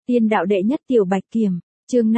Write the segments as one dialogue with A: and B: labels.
A: Tiên đạo đệ nhất tiểu bạch kiểm, chương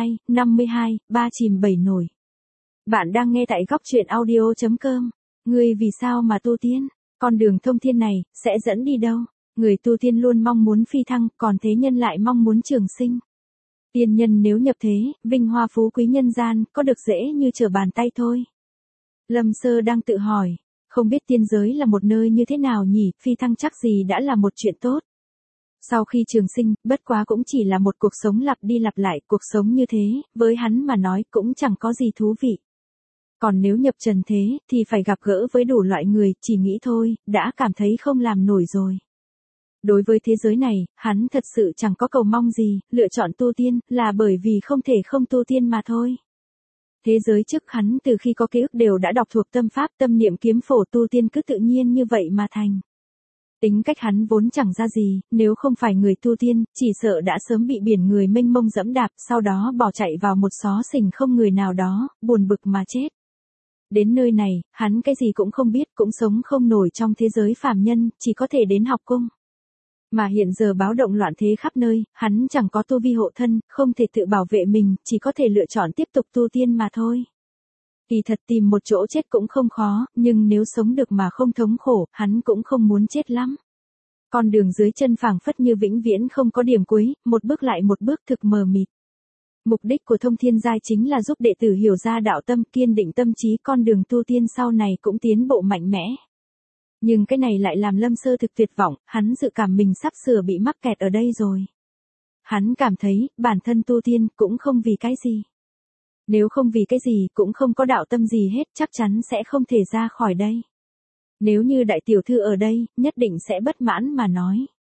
A: 52, ba chìm bảy nổi. Bạn đang nghe tại góc truyện audio.com. Ngươi vì sao mà tu tiên? Con đường thông thiên này, sẽ dẫn đi đâu? Người tu tiên luôn mong muốn phi thăng, còn thế nhân lại mong muốn trường sinh. Tiên nhân nếu nhập thế, vinh hoa phú quý nhân gian, có được dễ như trở bàn tay thôi. Lâm Sơ đang tự hỏi, không biết tiên giới là một nơi như thế nào nhỉ, phi thăng chắc gì đã là một chuyện tốt. Sau khi trường sinh, bất quá cũng chỉ là một cuộc sống lặp đi lặp lại, cuộc sống như thế, với hắn mà nói cũng chẳng có gì thú vị. Còn nếu nhập trần thế, thì phải gặp gỡ với đủ loại người, chỉ nghĩ thôi, đã cảm thấy không làm nổi rồi. Đối với thế giới này, hắn thật sự chẳng có cầu mong gì, lựa chọn tu tiên, là bởi vì không thể không tu tiên mà thôi. Thế giới trước hắn từ khi có ký ức đều đã đọc thuộc tâm pháp, tâm niệm kiếm phổ, tu tiên cứ tự nhiên như vậy mà thành. Tính cách hắn vốn chẳng ra gì, nếu không phải người tu tiên, chỉ sợ đã sớm bị biển người mênh mông dẫm đạp, sau đó bỏ chạy vào một xó xỉnh không người nào đó, buồn bực mà chết. Đến nơi này, hắn cái gì cũng không biết, cũng sống không nổi trong thế giới phàm nhân, chỉ có thể đến học cung. Mà hiện giờ báo động loạn thế khắp nơi, hắn chẳng có tu vi hộ thân, không thể tự bảo vệ mình, chỉ có thể lựa chọn tiếp tục tu tiên mà thôi. Kỳ thật tìm một chỗ chết cũng không khó, nhưng nếu sống được mà không thống khổ, hắn cũng không muốn chết lắm. Con đường dưới chân phảng phất như vĩnh viễn không có điểm cuối, một bước lại một bước thực mờ mịt. Mục đích của Thông Thiên Giai chính là giúp đệ tử hiểu ra đạo tâm, kiên định tâm trí, con đường tu tiên sau này cũng tiến bộ mạnh mẽ. Nhưng cái này lại làm Lâm Sơ thực tuyệt vọng, hắn dự cảm mình sắp sửa bị mắc kẹt ở đây rồi. Hắn cảm thấy, bản thân tu tiên cũng không vì cái gì. Nếu không vì cái gì cũng không có đạo tâm gì hết, chắc chắn sẽ không thể ra khỏi đây. Nếu như đại tiểu thư ở đây, nhất định sẽ bất mãn mà nói.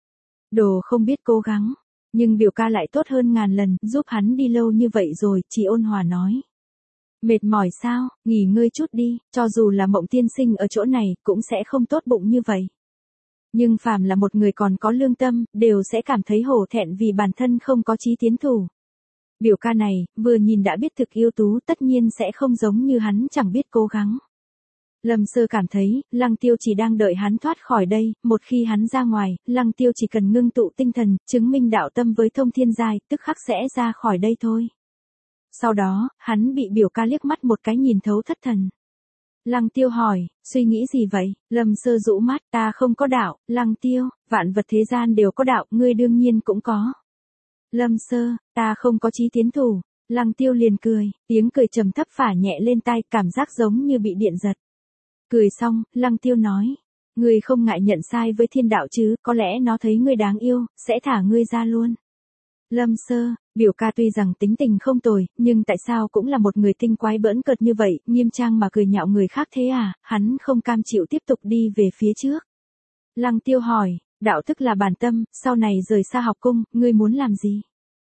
A: Đồ không biết cố gắng, nhưng biểu ca lại tốt hơn ngàn lần, giúp hắn đi lâu như vậy rồi, chị ôn hòa nói. Mệt mỏi sao, nghỉ ngơi chút đi, cho dù là Mộng tiên sinh ở chỗ này, cũng sẽ không tốt bụng như vậy. Nhưng phàm là một người còn có lương tâm, đều sẽ cảm thấy hổ thẹn vì bản thân không có chí tiến thủ. Biểu ca này, vừa nhìn đã biết thực ưu tú, tất nhiên sẽ không giống như hắn chẳng biết cố gắng. Lâm Sơ cảm thấy, Lăng Tiêu chỉ đang đợi hắn thoát khỏi đây, một khi hắn ra ngoài, Lăng Tiêu chỉ cần ngưng tụ tinh thần, chứng minh đạo tâm với Thông Thiên Giai, tức khắc sẽ ra khỏi đây thôi. Sau đó, hắn bị biểu ca liếc mắt một cái nhìn thấu thất thần. Lăng Tiêu hỏi, suy nghĩ gì vậy? Lâm Sơ rũ mắt, ta không có đạo. Lăng Tiêu, vạn vật thế gian đều có đạo, ngươi đương nhiên cũng có. Lâm Sơ, ta không có chí tiến thủ. Lăng Tiêu liền cười, tiếng cười trầm thấp phả nhẹ lên tai, cảm giác giống như bị điện giật. Cười xong, Lăng Tiêu nói, ngươi không ngại nhận sai với thiên đạo chứ, có lẽ nó thấy ngươi đáng yêu, sẽ thả ngươi ra luôn. Lâm Sơ, biểu ca tuy rằng tính tình không tồi, nhưng tại sao cũng là một người tinh quái bỡn cợt như vậy, nghiêm trang mà cười nhạo người khác thế à, hắn không cam chịu tiếp tục đi về phía trước. Lăng Tiêu hỏi, đạo tức là bản tâm, sau này rời xa học cung, ngươi muốn làm gì?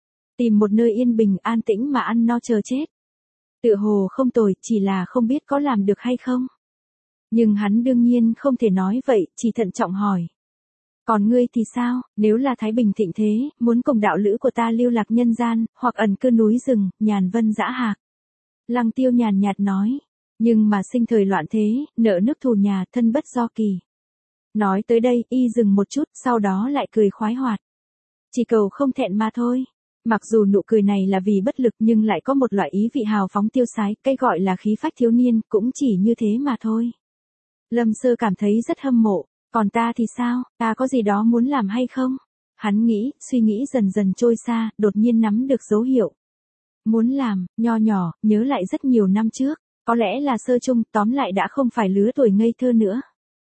A: Tìm một nơi yên bình an tĩnh mà ăn no chờ chết. Tựa hồ không tồi, chỉ là không biết có làm được hay không. Nhưng hắn đương nhiên không thể nói vậy, chỉ thận trọng hỏi. Còn ngươi thì sao, nếu là Thái Bình thịnh thế, muốn cùng đạo lữ của ta lưu lạc nhân gian, hoặc ẩn cư núi rừng, nhàn vân dã hạc. Lăng Tiêu nhàn nhạt nói, nhưng mà sinh thời loạn thế, nợ nước thù nhà, thân bất do kỳ. Nói tới đây, y dừng một chút, sau đó lại cười khoái hoạt. Chỉ cầu không thẹn mà thôi. Mặc dù nụ cười này là vì bất lực nhưng lại có một loại ý vị hào phóng tiêu sái, cái gọi là khí phách thiếu niên, cũng chỉ như thế mà thôi. Lâm Sơ cảm thấy rất hâm mộ. Còn ta thì sao, ta có gì đó muốn làm hay không? Hắn nghĩ, suy nghĩ dần dần trôi xa, đột nhiên nắm được dấu hiệu. Muốn làm, nho nhỏ, nhớ lại rất nhiều năm trước, có lẽ là sơ chung, tóm lại đã không phải lứa tuổi ngây thơ nữa.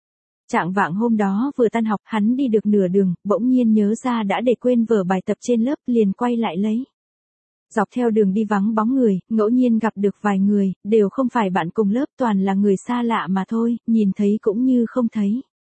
A: Trạng vạng hôm đó vừa tan học, hắn đi được nửa đường, bỗng nhiên nhớ ra đã để quên vở bài tập trên lớp, liền quay lại lấy. Dọc theo đường đi vắng bóng người, ngẫu nhiên gặp được vài người, đều không phải bạn cùng lớp, toàn là người xa lạ mà thôi, nhìn thấy cũng như không thấy.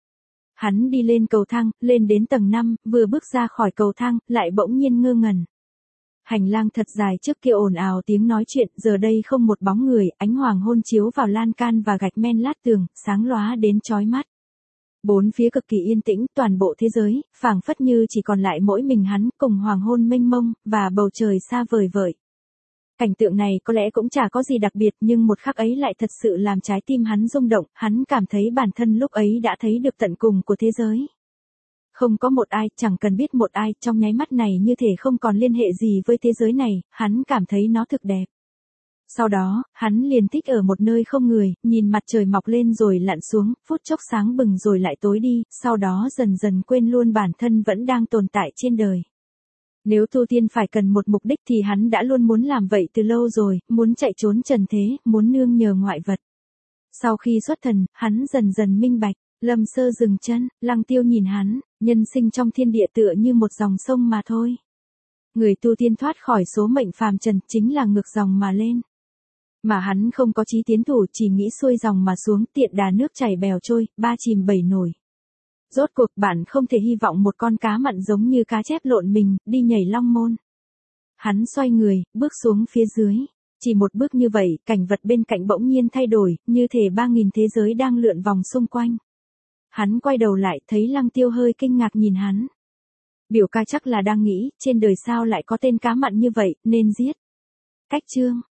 A: Hắn đi lên cầu thang, lên đến tầng 5, vừa bước ra khỏi cầu thang, lại bỗng nhiên ngơ ngẩn. Hành lang thật dài trước kia ồn ào tiếng nói chuyện, giờ đây không một bóng người, ánh hoàng hôn chiếu vào lan can và gạch men lát tường, sáng lóa đến chói mắt. Bốn phía cực kỳ yên tĩnh, toàn bộ thế giới, phảng phất như chỉ còn lại mỗi mình hắn, cùng hoàng hôn mênh mông, và bầu trời xa vời vợi. Cảnh tượng này có lẽ cũng chả có gì đặc biệt, nhưng một khắc ấy lại thật sự làm trái tim hắn rung động, hắn cảm thấy bản thân lúc ấy đã thấy được tận cùng của thế giới. Không có một ai, chẳng cần biết một ai, trong nháy mắt này như thể không còn liên hệ gì với thế giới này, hắn cảm thấy nó thực đẹp. Sau đó, hắn liền thích ở một nơi không người, nhìn mặt trời mọc lên rồi lặn xuống, phút chốc sáng bừng rồi lại tối đi, sau đó dần dần quên luôn bản thân vẫn đang tồn tại trên đời. Nếu tu tiên phải cần một mục đích thì hắn đã luôn muốn làm vậy từ lâu rồi, muốn chạy trốn trần thế, muốn nương nhờ ngoại vật. Sau khi xuất thần, hắn dần dần minh bạch, Lâm Sơ dừng chân, Lăng Tiêu nhìn hắn, nhân sinh trong thiên địa tựa như một dòng sông mà thôi. Người tu tiên thoát khỏi số mệnh phàm trần chính là ngược dòng mà lên. Mà hắn không có chí tiến thủ, chỉ nghĩ xuôi dòng mà xuống, tiện đà nước chảy bèo trôi, ba chìm bảy nổi. Rốt cuộc bạn không thể hy vọng một con cá mặn giống như cá chép lộn mình, đi nhảy long môn. Hắn xoay người, bước xuống phía dưới. Chỉ một bước như vậy, cảnh vật bên cạnh bỗng nhiên thay đổi, như thể 3.000 thế giới đang lượn vòng xung quanh. Hắn quay đầu lại, thấy Lăng Tiêu hơi kinh ngạc nhìn hắn. Biểu ca chắc là đang nghĩ, trên đời sao lại có tên cá mặn như vậy, nên giết. Cách chương